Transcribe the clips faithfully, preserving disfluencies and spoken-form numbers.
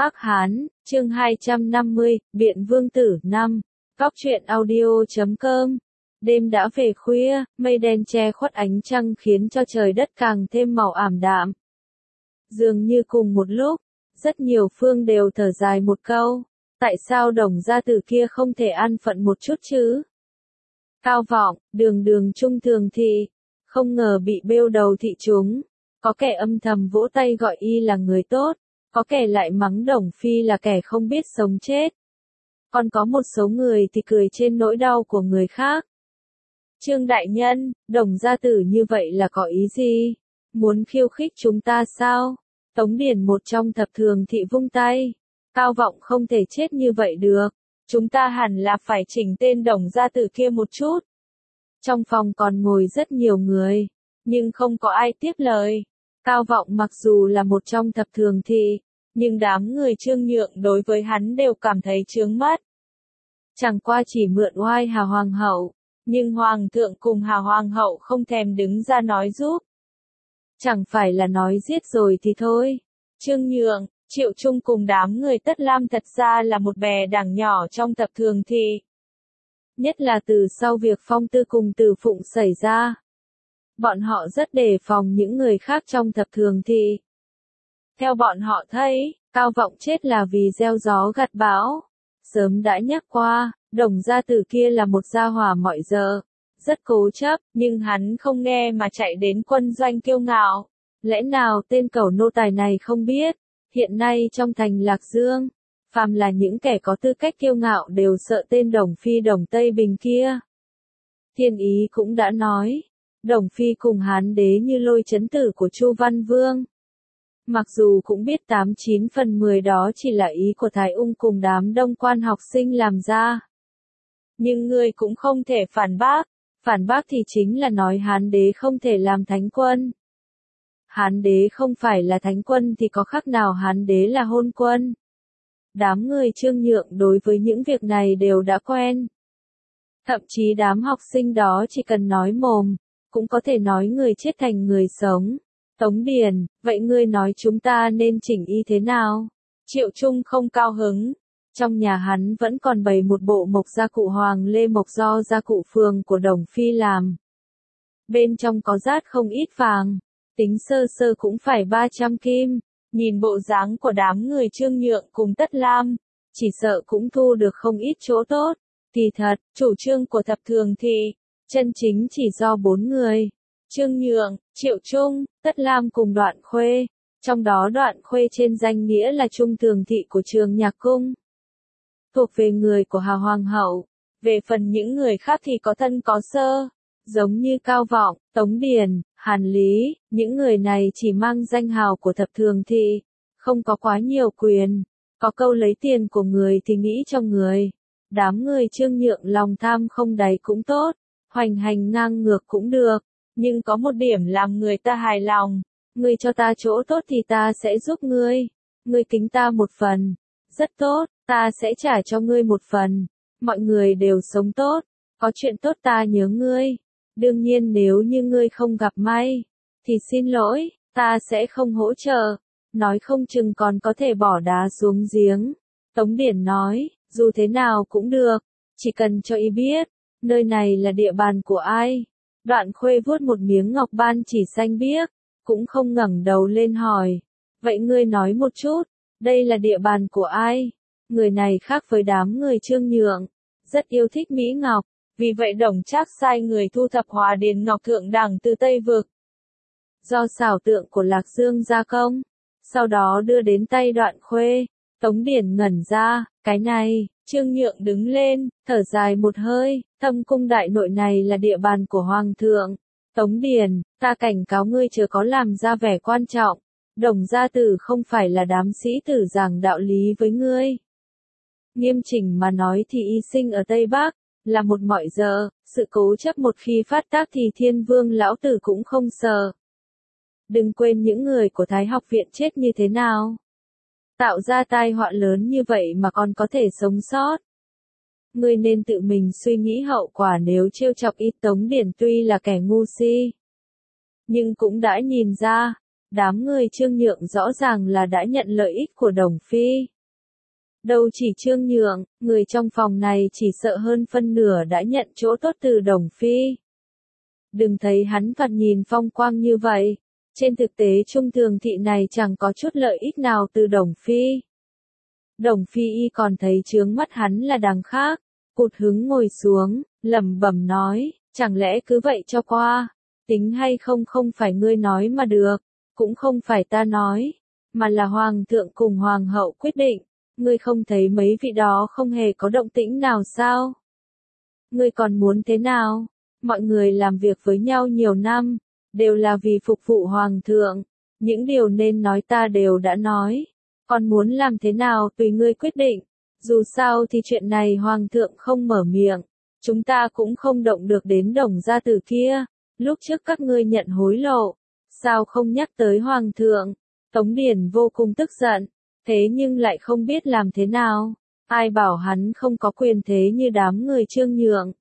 Ác Hán, chương hai trăm năm mươi, Biện Vương Tử năm. Góc truyện audio chấm com. Đêm đã về khuya, mây đen che khuất ánh trăng khiến cho trời đất càng thêm màu ảm đạm. Dường như cùng một lúc, rất nhiều phương đều thở dài một câu, tại sao Đồng gia tử kia không thể an phận một chút chứ? Cao Vọng, đường đường trung thường thị, không ngờ bị bêu đầu thị chúng, có kẻ âm thầm vỗ tay gọi y là người tốt, có kẻ lại mắng Đồng Phi là kẻ không biết sống chết. Còn có một số người thì cười trên nỗi đau của người khác. Trương đại nhân, Đồng gia tử như vậy là có ý gì? Muốn khiêu khích chúng ta sao? Tống Điền một trong thập thường thị vung tay. Cao Vọng không thể chết như vậy được. Chúng ta hẳn là phải chỉnh tên Đồng gia tử kia một chút. Trong phòng còn ngồi rất nhiều người, nhưng không có ai tiếp lời. Cao Vọng mặc dù là một trong thập thường thị, nhưng đám người Trương Nhượng đối với hắn đều cảm thấy chướng mắt. Chẳng qua chỉ mượn oai Hà Hoàng hậu, nhưng Hoàng thượng cùng Hà Hoàng hậu không thèm đứng ra nói giúp. Chẳng phải là nói giết rồi thì thôi. Trương Nhượng, Triệu Trung cùng đám người Tất Lam thật ra là một bè đảng nhỏ trong thập thường thị. Nhất là từ sau việc Phong Tư cùng Từ Phụng xảy ra. Bọn họ rất đề phòng những người khác trong thập thường thị. Theo bọn họ thấy, Cao Vọng chết là vì gieo gió gặt bão. Sớm đã nhắc qua, Đồng gia tử kia là một gia hỏa mọi giờ, rất cố chấp, nhưng hắn không nghe mà chạy đến quân doanh kiêu ngạo. Lẽ nào tên cẩu nô tài này không biết, hiện nay trong thành Lạc Dương, phàm là những kẻ có tư cách kiêu ngạo đều sợ tên Đồng Phi Đồng Tây Bình kia. Thiên ý cũng đã nói, Đồng Phi cùng Hán đế như lôi chấn tử của Chu Văn Vương. Mặc dù cũng biết tám chín phần mười đó chỉ là ý của Thái Ung cùng đám đông quan học sinh làm ra. Nhưng người cũng không thể phản bác, phản bác thì chính là nói Hán đế không thể làm thánh quân. Hán đế không phải là thánh quân thì có khác nào Hán đế là hôn quân. Đám người Trương Nhượng đối với những việc này đều đã quen. Thậm chí đám học sinh đó chỉ cần nói mồm, cũng có thể nói người chết thành người sống. Tống Điền, vậy ngươi nói chúng ta nên chỉnh y thế nào? Triệu Trung không cao hứng. Trong nhà hắn vẫn còn bày một bộ mộc gia cụ Hoàng Lê Mộc do gia cụ phường của Đồng Phi làm. Bên trong có rát không ít vàng, tính sơ sơ cũng phải ba trăm kim. Nhìn bộ dáng của đám người Trương Nhượng cùng Tất Lam, chỉ sợ cũng thu được không ít chỗ tốt. Kỳ thật, chủ trương của thập thường thị, chân chính chỉ do bốn người. Trương Nhượng, Triệu Trung, Tất Lam cùng Đoạn Khuê, trong đó Đoạn Khuê trên danh nghĩa là trung thường thị của Trường Nhạc Cung. Thuộc về người của Hà Hoàng hậu, về phần những người khác thì có thân có sơ, giống như Cao Vọng, Tống Điền, Hàn Lý, những người này chỉ mang danh hào của thập thường thị, không có quá nhiều quyền, có câu lấy tiền của người thì nghĩ cho người. Đám người Trương Nhượng lòng tham không đáy cũng tốt, hoành hành ngang ngược cũng được. Nhưng có một điểm làm người ta hài lòng, ngươi cho ta chỗ tốt thì ta sẽ giúp ngươi, ngươi kính ta một phần, rất tốt, ta sẽ trả cho ngươi một phần, mọi người đều sống tốt, có chuyện tốt ta nhớ ngươi, đương nhiên nếu như ngươi không gặp may, thì xin lỗi, ta sẽ không hỗ trợ, nói không chừng còn có thể bỏ đá xuống giếng. Tống Điển nói, dù thế nào cũng được, chỉ cần cho y biết, nơi này là địa bàn của ai. Đoạn Khuê vuốt một miếng ngọc ban chỉ xanh biếc, cũng không ngẩng đầu lên hỏi. Vậy ngươi nói một chút, đây là địa bàn của ai? Người này khác với đám người Trương Nhượng, rất yêu thích Mỹ Ngọc, vì vậy Đồng Trác sai người thu thập Hòa Điền Ngọc thượng đẳng từ Tây Vực. Do xảo tượng của Lạc Dương gia công, sau đó đưa đến tay Đoạn Khuê, Tống Điển ngẩn ra, cái này. Trương Nhượng đứng lên, thở dài một hơi, thâm cung đại nội này là địa bàn của Hoàng thượng. Tống Điền, ta cảnh cáo ngươi chớ có làm ra vẻ quan trọng. Đồng gia tử không phải là đám sĩ tử giảng đạo lý với ngươi. Nghiêm chỉnh mà nói thì y sinh ở Tây Bắc, là một mọi giờ, sự cố chấp một khi phát tác thì Thiên Vương lão tử cũng không sợ. Đừng quên những người của Thái học viện chết như thế nào. Tạo ra tai họa lớn như vậy mà còn có thể sống sót. Ngươi nên tự mình suy nghĩ hậu quả nếu trêu chọc y. Tống Điển tuy là kẻ ngu si, nhưng cũng đã nhìn ra, Đám người Trương Nhượng rõ ràng là đã nhận lợi ích của Đồng Phi. Đâu chỉ Trương Nhượng, người trong phòng này chỉ sợ hơn phân nửa đã nhận chỗ tốt từ Đồng Phi. Đừng thấy hắn thoạt nhìn phong quang như vậy, trên thực tế trung thường thị này chẳng có chút lợi ích nào từ Đồng Phi. Đồng Phi y còn thấy chướng mắt hắn là đằng khác, cụt hứng ngồi xuống, lẩm bẩm nói, chẳng lẽ cứ vậy cho qua, tính hay không không phải ngươi nói mà được, cũng không phải ta nói, mà là hoàng thượng cùng hoàng hậu quyết định, ngươi không thấy mấy vị đó không hề có động tĩnh nào sao? Ngươi còn muốn thế nào? Mọi người làm việc với nhau nhiều năm, đều là vì phục vụ hoàng thượng, những điều nên nói ta đều đã nói, còn muốn làm thế nào tùy ngươi quyết định, dù sao thì chuyện này hoàng thượng không mở miệng, chúng ta cũng không động được đến Đồng gia tử kia, lúc trước các ngươi nhận hối lộ, sao không nhắc tới hoàng thượng? Tống Điển vô cùng tức giận, thế nhưng lại không biết làm thế nào, ai bảo hắn không có quyền thế như đám người Trương Nhượng.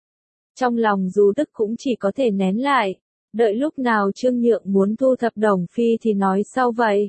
Trong lòng dù tức cũng chỉ có thể nén lại, đợi lúc nào Trương Nhượng muốn thu thập Đồng Phi thì nói sau vậy.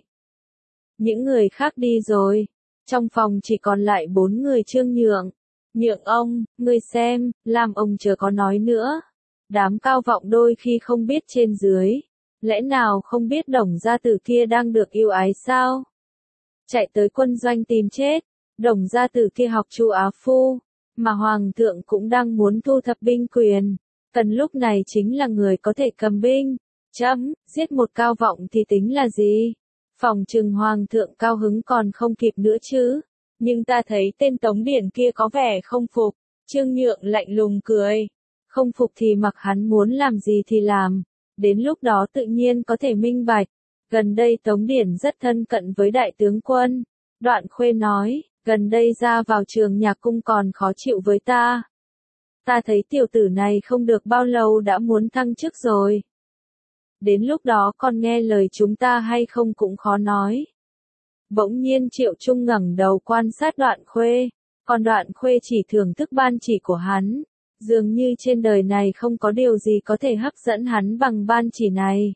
Những người khác đi rồi, trong phòng chỉ còn lại bốn người Trương Nhượng. Nhượng ông, ngươi xem, làm ông chờ có nói nữa. Đám cao vọng đôi khi không biết trên dưới, lẽ nào không biết Đồng gia tử kia đang được yêu ái sao? Chạy tới quân doanh tìm chết, Đồng gia tử kia học Chu Á Phu, mà hoàng thượng cũng đang muốn thu thập binh quyền, cần lúc này chính là người có thể cầm binh. Chấm, giết một cao vọng thì tính là gì? Phòng trừng hoàng thượng cao hứng còn không kịp nữa chứ. Nhưng ta thấy tên Tống Điển kia có vẻ không phục. Trương Nhượng lạnh lùng cười. Không phục thì mặc hắn muốn làm gì thì làm. Đến lúc đó tự nhiên có thể minh bạch. Gần đây Tống Điển rất thân cận với đại tướng quân. Đoạn Khuê nói, gần đây ra vào trường nhạc cung còn khó chịu với ta. Ta thấy tiểu tử này không được bao lâu đã muốn thăng chức rồi. Đến lúc đó còn nghe lời chúng ta hay không cũng khó nói. Bỗng nhiên Triệu Trung ngẩng đầu quan sát Đoạn Khuê, còn Đoạn Khuê chỉ thưởng thức ban chỉ của hắn. Dường như trên đời này không có điều gì có thể hấp dẫn hắn bằng ban chỉ này.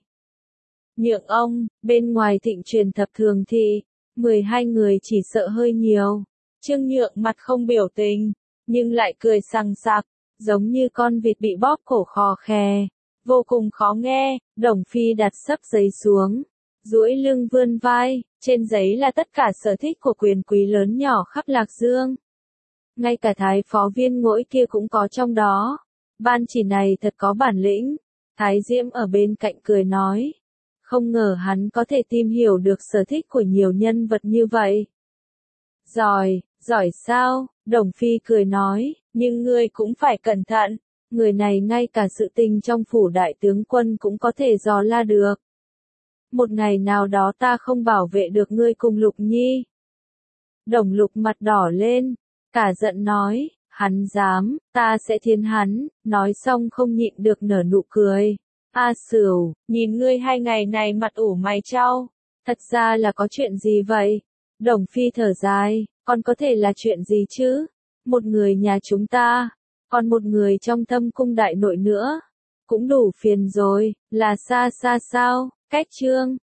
Nhượng ông, bên ngoài thịnh truyền thập thường thị, mười hai người chỉ sợ hơi nhiều. Trương Nhượng mặt không biểu tình, nhưng lại cười sằng sặc, giống như con vịt bị bóp cổ khò khè. Vô cùng khó nghe. Đồng Phi đặt sấp giấy xuống, duỗi lưng vươn vai, trên giấy là tất cả sở thích của quyền quý lớn nhỏ khắp Lạc Dương. Ngay cả Thái phó viên Ngỗi kia cũng có trong đó. Ban chỉ này thật có bản lĩnh. Thái Diễm ở bên cạnh cười nói. Không ngờ hắn có thể tìm hiểu được sở thích của nhiều nhân vật như vậy. Giỏi, giỏi sao? Đồng Phi cười nói, nhưng ngươi cũng phải cẩn thận. Người này ngay cả sự tình trong phủ đại tướng quân cũng có thể dò la được. Một ngày nào đó ta không bảo vệ được ngươi cùng Lục Nhi. Đồng Lục mặt đỏ lên, cả giận nói, hắn dám, ta sẽ thiến hắn, nói xong không nhịn được nở nụ cười. A Sửu, nhìn ngươi hai ngày này mặt ủ mày trao, thật ra là có chuyện gì vậy? Đồng Phi thở dài, còn có thể là chuyện gì chứ? Một người nhà chúng ta, còn một người trong thâm cung đại nội nữa, cũng đủ phiền rồi, là xa xa sao, cách Trương